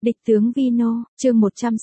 Địch tướng Vino, chương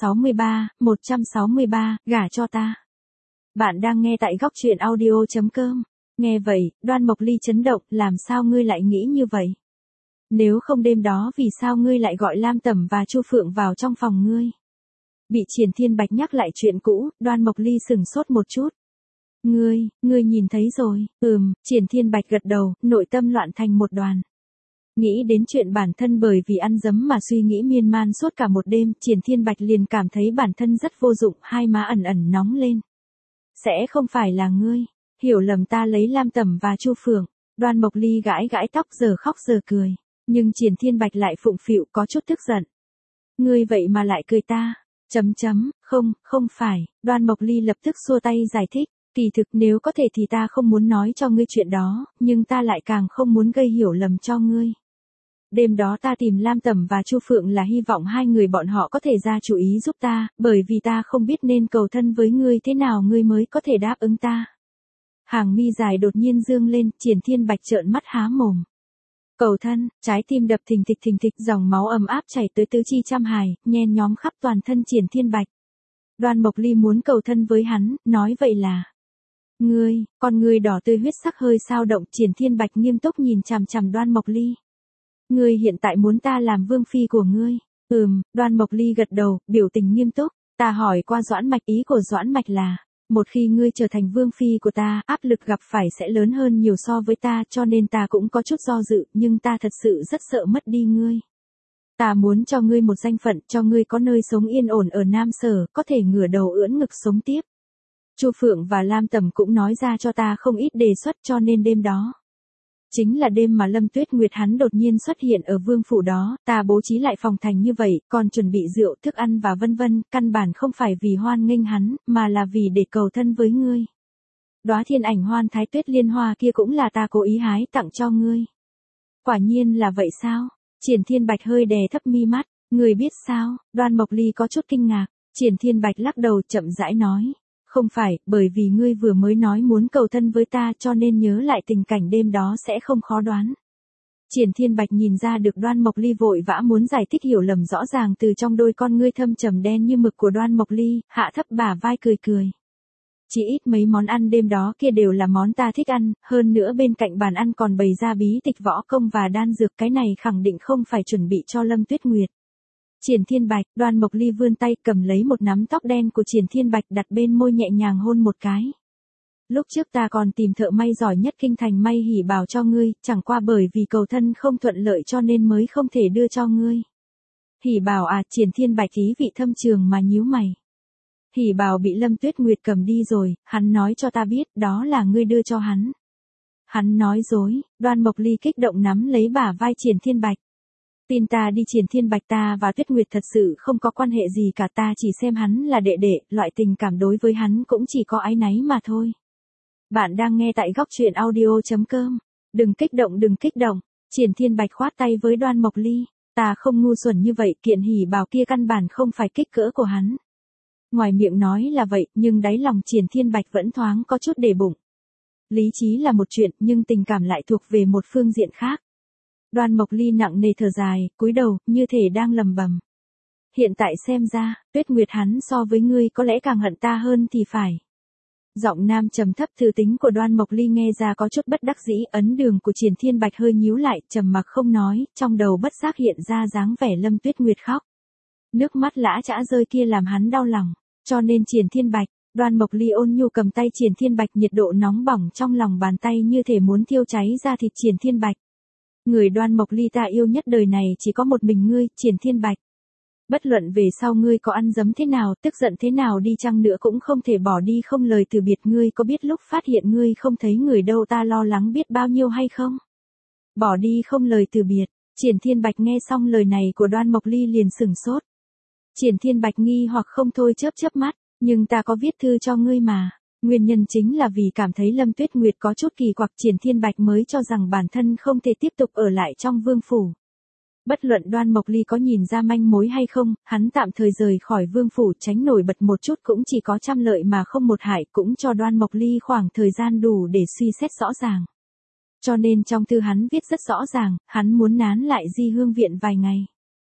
163, gả cho ta. Bạn đang nghe tại góc truyện audio.com. Nghe vậy, Đoan Mộc Ly chấn động, làm sao ngươi lại nghĩ như vậy? Nếu không đêm đó vì sao ngươi lại gọi Lam Tẩm và Chu Phượng vào trong phòng ngươi? Bị Triển Thiên Bạch nhắc lại chuyện cũ, Đoan Mộc Ly sửng sốt một chút. Ngươi nhìn thấy rồi, Triển Thiên Bạch gật đầu, nội tâm loạn thành một đoàn. Nghĩ đến chuyện bản thân bởi vì ăn dấm mà suy nghĩ miên man suốt cả một đêm, Triển Thiên Bạch liền cảm thấy bản thân rất vô dụng, hai má ẩn ẩn nóng lên. Sẽ không phải là ngươi, hiểu lầm ta lấy Lam Tẩm và Chu Phượng. Đoan Mộc Ly gãi gãi tóc giờ khóc giờ cười, nhưng Triển Thiên Bạch lại phụng phịu có chút tức giận. Ngươi vậy mà lại cười ta, không phải, Đoan Mộc Ly lập tức xua tay giải thích. Kỳ thực nếu có thể thì ta không muốn nói cho ngươi chuyện đó, nhưng ta lại càng không muốn gây hiểu lầm cho ngươi. Đêm đó ta tìm Lam Tẩm và Chu Phượng là hy vọng hai người bọn họ có thể ra chủ ý giúp ta, bởi vì ta không biết nên cầu thân với ngươi thế nào ngươi mới có thể đáp ứng ta. Hàng mi dài đột nhiên dương lên, Triển Thiên Bạch trợn mắt há mồm. Cầu thân, trái tim đập thình thịch, dòng máu ấm áp chảy tới tứ chi trăm hài, nhen nhóm khắp toàn thân Triển Thiên Bạch. Đoan Mộc Ly muốn cầu thân với hắn, nói vậy là... Con ngươi đỏ tươi huyết sắc hơi sao động, Triển Thiên Bạch nghiêm túc nhìn chằm chằm Đoan Mộc Ly. Ngươi hiện tại muốn ta làm vương phi của ngươi? Đoan Mộc Ly gật đầu, biểu tình nghiêm túc. Ta hỏi qua Doãn Mạch, ý của Doãn Mạch là, một khi ngươi trở thành vương phi của ta, áp lực gặp phải sẽ lớn hơn nhiều so với ta, cho nên ta cũng có chút do dự, nhưng ta thật sự rất sợ mất đi ngươi. Ta muốn cho ngươi một danh phận, cho ngươi có nơi sống yên ổn ở Nam Sở, có thể ngửa đầu ưỡn ngực sống tiếp. Chu Phượng và Lam Tẩm cũng nói ra cho ta không ít đề xuất, cho nên đêm đó. Chính là đêm mà Lâm Tuyết Nguyệt hắn đột nhiên xuất hiện ở vương phủ đó, ta bố trí lại phòng thành như vậy, còn chuẩn bị rượu, thức ăn và vân vân, căn bản không phải vì hoan nghênh hắn, mà là vì để cầu thân với ngươi. Đóa thiên ảnh hoan thái tuyết liên hoa kia cũng là ta cố ý hái tặng cho ngươi. Quả nhiên là vậy sao? Triển Thiên Bạch hơi đè thấp mi mắt, ngươi biết sao? Đoan Mộc Ly có chút kinh ngạc, Triển Thiên Bạch lắc đầu chậm rãi nói. Không phải, bởi vì ngươi vừa mới nói muốn cầu thân với ta cho nên nhớ lại tình cảnh đêm đó sẽ không khó đoán. Triển Thiên Bạch nhìn ra được Đoan Mộc Ly vội vã muốn giải thích hiểu lầm rõ ràng từ trong đôi con ngươi thâm trầm đen như mực của Đoan Mộc Ly, hạ thấp bả vai cười. Chỉ ít mấy món ăn đêm đó kia đều là món ta thích ăn, hơn nữa bên cạnh bàn ăn còn bày ra bí tịch võ công và đan dược, cái này khẳng định không phải chuẩn bị cho Lâm Tuyết Nguyệt. Triển Thiên Bạch, Đoan Mộc Ly vươn tay cầm lấy một nắm tóc đen của Triển Thiên Bạch đặt bên môi nhẹ nhàng hôn một cái. Lúc trước ta còn tìm thợ may giỏi nhất kinh thành may hỉ bào cho ngươi, chẳng qua bởi vì cầu thân không thuận lợi cho nên mới không thể đưa cho ngươi. Hỉ bào à? Triển Thiên Bạch ý vị thâm trường mà nhíu mày. Hỉ bào bị Lâm Tuyết Nguyệt cầm đi rồi, hắn nói cho ta biết đó là ngươi đưa cho hắn. Hắn nói dối. Đoan Mộc Ly kích động nắm lấy bả vai Triển Thiên Bạch. Tin ta đi, Triển Thiên Bạch, ta và Tuyết Nguyệt thật sự không có quan hệ gì cả, ta chỉ xem hắn là đệ đệ, loại tình cảm đối với hắn cũng chỉ có áy náy mà thôi. Bạn đang nghe tại góc truyện audio.com. Đừng kích động. Triển Thiên Bạch khoát tay với Đoan Mộc Ly. Ta không ngu xuẩn như vậy, kiện hỉ bào kia căn bản không phải kích cỡ của hắn. Ngoài miệng nói là vậy, nhưng đáy lòng Triển Thiên Bạch vẫn thoáng có chút để bụng. Lý trí là một chuyện, nhưng tình cảm lại thuộc về một phương diện khác. Đoan Mộc Ly nặng nề thở dài, cúi đầu, như thể đang lầm bầm. Hiện tại xem ra, Tuyết Nguyệt hắn so với ngươi có lẽ càng hận ta hơn thì phải. Giọng nam trầm thấp thư tính của Đoan Mộc Ly nghe ra có chút bất đắc dĩ, ấn đường của Triển Thiên Bạch hơi nhíu lại, trầm mặc không nói, trong đầu bất giác hiện ra dáng vẻ Lâm Tuyết Nguyệt khóc. Nước mắt lã chã rơi kia làm hắn đau lòng, cho nên Triển Thiên Bạch, Đoan Mộc Ly ôn nhu cầm tay Triển Thiên Bạch, nhiệt độ nóng bỏng trong lòng bàn tay như thể muốn thiêu cháy ra thịt Triển Thiên Bạch. Người Đoan Mộc Ly ta yêu nhất đời này chỉ có một mình ngươi, Triển Thiên Bạch. Bất luận về sau ngươi có ăn dấm thế nào, tức giận thế nào đi chăng nữa cũng không thể bỏ đi không lời từ biệt. Ngươi có biết lúc phát hiện ngươi không thấy người đâu ta lo lắng biết bao nhiêu hay không? Bỏ đi không lời từ biệt. Triển Thiên Bạch nghe xong lời này của Đoan Mộc Ly liền sửng sốt. Triển Thiên Bạch nghi hoặc không thôi chớp mắt, nhưng ta có viết thư cho ngươi mà. Nguyên nhân chính là vì cảm thấy Lâm Tuyết Nguyệt có chút kỳ quặc, Triển Thiên Bạch mới cho rằng bản thân không thể tiếp tục ở lại trong vương phủ. Bất luận Đoan Mộc Ly có nhìn ra manh mối hay không, hắn tạm thời rời khỏi vương phủ tránh nổi bật một chút cũng chỉ có trăm lợi mà không một hại, cũng cho Đoan Mộc Ly khoảng thời gian đủ để suy xét rõ ràng. Cho nên trong thư hắn viết rất rõ ràng, hắn muốn nán lại Di Hương viện vài ngày.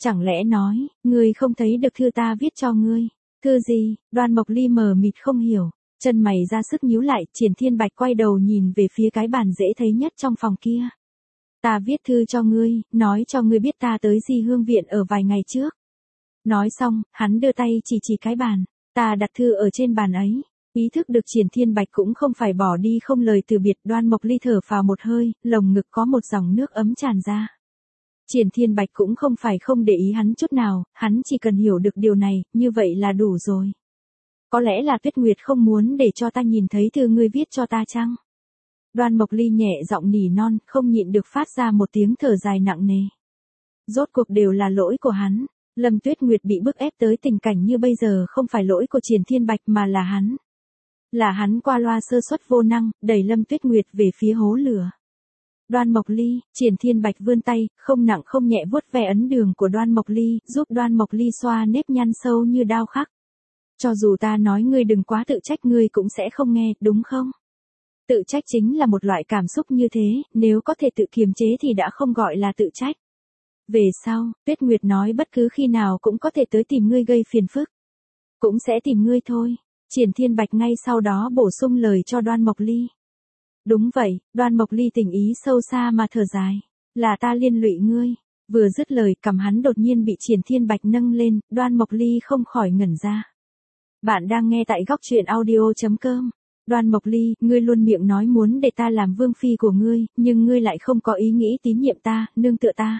Chẳng lẽ nói, ngươi không thấy được thư ta viết cho ngươi? Thư gì? Đoan Mộc Ly mờ mịt không hiểu, chân mày ra sức nhíu lại, Triển Thiên Bạch quay đầu nhìn về phía cái bàn dễ thấy nhất trong phòng kia. Ta viết thư cho ngươi, nói cho ngươi biết ta tới Di Hương Viện ở vài ngày trước. Nói xong, hắn đưa tay chỉ cái bàn, ta đặt thư ở trên bàn ấy. Ý thức được Triển Thiên Bạch cũng không phải bỏ đi không lời từ biệt, Đoan Mộc Ly thở phào một hơi, lồng ngực có một dòng nước ấm tràn ra. Triển Thiên Bạch cũng không phải không để ý hắn chút nào, hắn chỉ cần hiểu được điều này, như vậy là đủ rồi. Có lẽ là Tuyết Nguyệt không muốn để cho ta nhìn thấy thư ngươi viết cho ta chăng? Đoan Mộc Ly nhẹ giọng nỉ non, không nhịn được phát ra một tiếng thở dài nặng nề. Rốt cuộc đều là lỗi của hắn. Lâm Tuyết Nguyệt bị bức ép tới tình cảnh như bây giờ không phải lỗi của Triển Thiên Bạch mà là hắn. Là hắn qua loa sơ suất vô năng, đẩy Lâm Tuyết Nguyệt về phía hố lửa. Đoan Mộc Ly, Triển Thiên Bạch vươn tay, không nặng không nhẹ vuốt ve ấn đường của Đoan Mộc Ly, giúp Đoan Mộc Ly xoa nếp nhăn sâu như đao khắc. Cho dù ta nói ngươi đừng quá tự trách, ngươi cũng sẽ không nghe, đúng không? Tự trách chính là một loại cảm xúc như thế, nếu có thể tự kiềm chế thì đã không gọi là tự trách. Về sau, Tuyết Nguyệt nói bất cứ khi nào cũng có thể tới tìm ngươi gây phiền phức. Cũng sẽ tìm ngươi thôi. Triển Thiên Bạch ngay sau đó bổ sung lời cho Đoan Mộc Ly. Đúng vậy, Đoan Mộc Ly tình ý sâu xa mà thở dài. Là ta liên lụy ngươi. Vừa dứt lời, cằm hắn đột nhiên bị Triển Thiên Bạch nâng lên, Đoan Mộc Ly không khỏi ngẩn ra. Bạn đang nghe tại góc truyện audio.com. Đoan Mộc Ly, ngươi luôn miệng nói muốn để ta làm vương phi của ngươi, nhưng ngươi lại không có ý nghĩ tín nhiệm ta, nương tựa ta.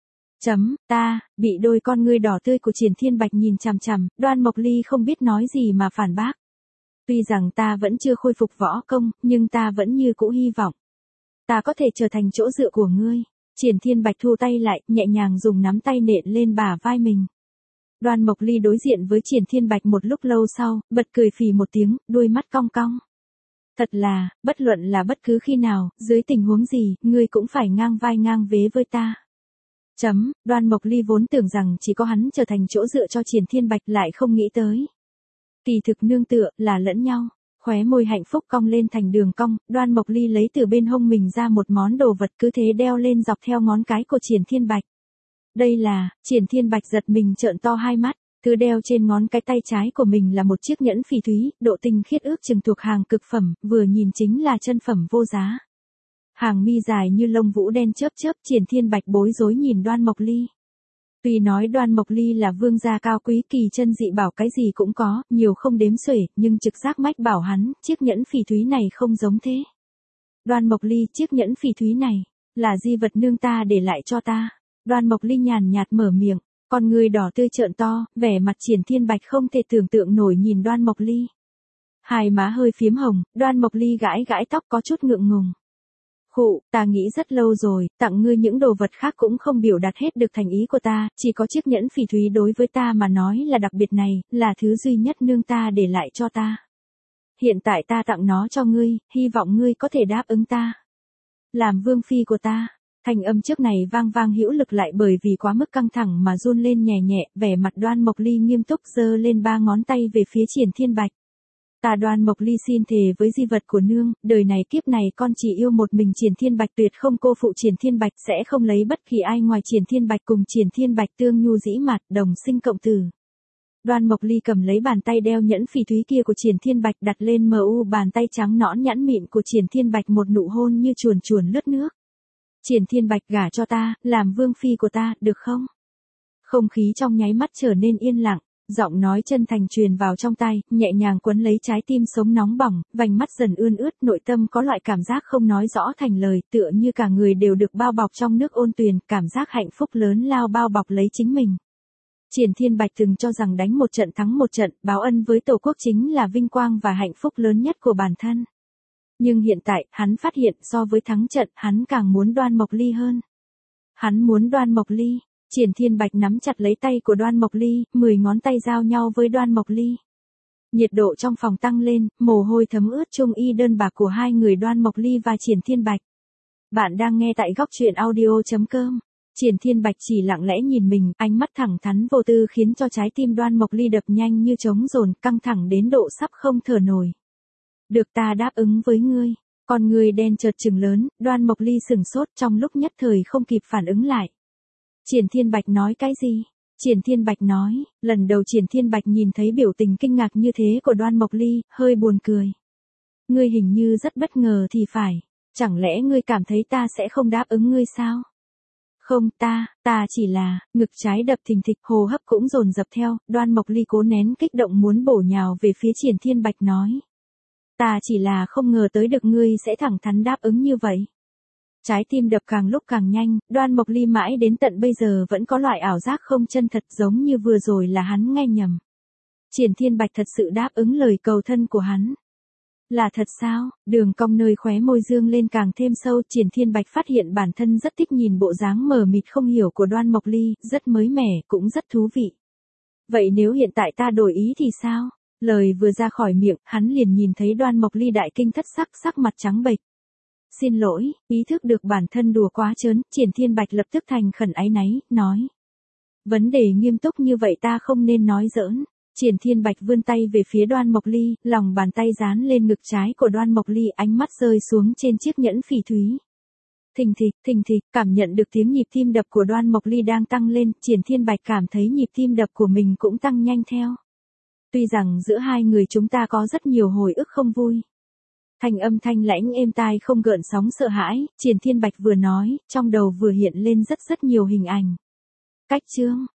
Ta, bị đôi con ngươi đỏ tươi của Triển Thiên Bạch nhìn chằm chằm, Đoan Mộc Ly không biết nói gì mà phản bác. Tuy rằng ta vẫn chưa khôi phục võ công, nhưng ta vẫn như cũ hy vọng. Ta có thể trở thành chỗ dựa của ngươi. Triển Thiên Bạch thu tay lại, nhẹ nhàng dùng nắm tay nện lên bả vai mình. Đoan Mộc Ly đối diện với Triển Thiên Bạch một lúc lâu sau, bật cười phì một tiếng, đuôi mắt cong cong. Thật là, bất luận là bất cứ khi nào, dưới tình huống gì, ngươi cũng phải ngang vai ngang vế với ta. Đoan Mộc Ly vốn tưởng rằng chỉ có hắn trở thành chỗ dựa cho Triển Thiên Bạch, lại không nghĩ tới. Kỳ thực nương tựa, là lẫn nhau. Khóe môi hạnh phúc cong lên thành đường cong, Đoan Mộc Ly lấy từ bên hông mình ra một món đồ vật cứ thế đeo lên dọc theo ngón cái của Triển Thiên Bạch. Đây là, Triển Thiên Bạch giật mình trợn to hai mắt, thứ đeo trên ngón cái tay trái của mình là một chiếc nhẫn phỉ thúy, độ tinh khiết ước chừng thuộc hàng cực phẩm, vừa nhìn chính là chân phẩm vô giá. Hàng mi dài như lông vũ đen chớp chớp, Triển Thiên Bạch bối rối nhìn Đoan Mộc Ly. Tuy nói Đoan Mộc Ly là vương gia cao quý kỳ chân dị bảo cái gì cũng có, nhiều không đếm xuể, nhưng trực giác mách bảo hắn, chiếc nhẫn phỉ thúy này không giống thế. Đoan Mộc Ly, chiếc nhẫn phỉ thúy này, là di vật nương ta để lại cho ta. Đoan Mộc Ly nhàn nhạt mở miệng, con người đỏ tươi trợn to, vẻ mặt Triển Thiên Bạch không thể tưởng tượng nổi nhìn Đoan Mộc Ly. Hai má hơi phiếm hồng, Đoan Mộc Ly gãi gãi tóc có chút ngượng ngùng. Khụ, ta nghĩ rất lâu rồi, tặng ngươi những đồ vật khác cũng không biểu đạt hết được thành ý của ta, chỉ có chiếc nhẫn phỉ thúy đối với ta mà nói là đặc biệt này, là thứ duy nhất nương ta để lại cho ta. Hiện tại ta tặng nó cho ngươi, hy vọng ngươi có thể đáp ứng ta. Làm vương phi của ta. Thanh âm trước này vang vang hữu lực lại bởi vì quá mức căng thẳng mà run lên nhẹ nhẹ, vẻ mặt Đoan Mộc Ly nghiêm túc giơ lên ba ngón tay về phía Triển Thiên Bạch. Ta Đoan Mộc Ly xin thề với di vật của nương, đời này kiếp này con chỉ yêu một mình Triển Thiên Bạch, tuyệt không cô phụ Triển Thiên Bạch, sẽ không lấy bất kỳ ai ngoài Triển Thiên Bạch, cùng Triển Thiên Bạch tương nhu dĩ mạt, đồng sinh cộng tử. Đoan Mộc Ly cầm lấy bàn tay đeo nhẫn phỉ thúy kia của Triển Thiên Bạch, đặt lên bàn tay trắng nõn nhẵn mịn của Triển Thiên Bạch, một nụ hôn như chuồn chuồn lướt nước. Triển Thiên Bạch, gả cho ta, làm vương phi của ta, được không? Không khí trong nháy mắt trở nên yên lặng, giọng nói chân thành truyền vào trong tai, nhẹ nhàng quấn lấy trái tim sống nóng bỏng, vành mắt dần ươn ướt, nội tâm có loại cảm giác không nói rõ thành lời, tựa như cả người đều được bao bọc trong nước ôn tuyền, cảm giác hạnh phúc lớn lao bao bọc lấy chính mình. Triển Thiên Bạch từng cho rằng đánh một trận thắng một trận, báo ân với Tổ quốc chính là vinh quang và hạnh phúc lớn nhất của bản thân. Nhưng hiện tại, hắn phát hiện so với thắng trận, hắn càng muốn Đoan Mộc Ly hơn. Hắn muốn Đoan Mộc Ly. Triển Thiên Bạch nắm chặt lấy tay của Đoan Mộc Ly, 10 ngón tay giao nhau với Đoan Mộc Ly. Nhiệt độ trong phòng tăng lên, mồ hôi thấm ướt trung y đơn bạc của hai người Đoan Mộc Ly và Triển Thiên Bạch. Bạn đang nghe tại góc truyện audio.com. Triển Thiên Bạch chỉ lặng lẽ nhìn mình, ánh mắt thẳng thắn vô tư khiến cho trái tim Đoan Mộc Ly đập nhanh như trống dồn, căng thẳng đến độ sắp không thở nổi. Được, ta đáp ứng với ngươi. Con người đen chợt trừng lớn, Đoan Mộc Ly sửng sốt, trong lúc nhất thời không kịp phản ứng lại. Triển Thiên Bạch nói cái gì? Triển Thiên Bạch nói, lần đầu Triển Thiên Bạch nhìn thấy biểu tình kinh ngạc như thế của Đoan Mộc Ly, hơi buồn cười. Ngươi hình như rất bất ngờ thì phải, chẳng lẽ ngươi cảm thấy ta sẽ không đáp ứng ngươi sao? Không, ta chỉ là, ngực trái đập thình thịch, hô hấp cũng dồn dập theo, Đoan Mộc Ly cố nén kích động muốn bổ nhào về phía Triển Thiên Bạch nói. Ta chỉ là không ngờ tới được ngươi sẽ thẳng thắn đáp ứng như vậy. Trái tim đập càng lúc càng nhanh, Đoan Mộc Ly mãi đến tận bây giờ vẫn có loại ảo giác không chân thật giống như vừa rồi là hắn nghe nhầm. Triển Thiên Bạch thật sự đáp ứng lời cầu thân của hắn. Là thật sao? Đường cong nơi khóe môi dương lên càng thêm sâu, Triển Thiên Bạch phát hiện bản thân rất thích nhìn bộ dáng mờ mịt không hiểu của Đoan Mộc Ly, rất mới mẻ, cũng rất thú vị. Vậy nếu hiện tại ta đổi ý thì sao? Lời vừa ra khỏi miệng, hắn liền nhìn thấy Đoan Mộc Ly đại kinh thất sắc, sắc mặt trắng bệch. Xin lỗi, ý thức được bản thân đùa quá trớn, Triển Thiên Bạch lập tức thành khẩn áy náy, nói. Vấn đề nghiêm túc như vậy ta không nên nói giỡn. Triển Thiên Bạch vươn tay về phía Đoan Mộc Ly, lòng bàn tay dán lên ngực trái của Đoan Mộc Ly, ánh mắt rơi xuống trên chiếc nhẫn phỉ thúy. Thình thịch, cảm nhận được tiếng nhịp tim đập của Đoan Mộc Ly đang tăng lên, Triển Thiên Bạch cảm thấy nhịp tim đập của mình cũng tăng nhanh theo. Tuy rằng giữa hai người chúng ta có rất nhiều hồi ức không vui. Thanh âm thanh lãnh êm tai không gợn sóng sợ hãi, Triển Thiên Bạch vừa nói, trong đầu vừa hiện lên rất nhiều hình ảnh. Cách chương,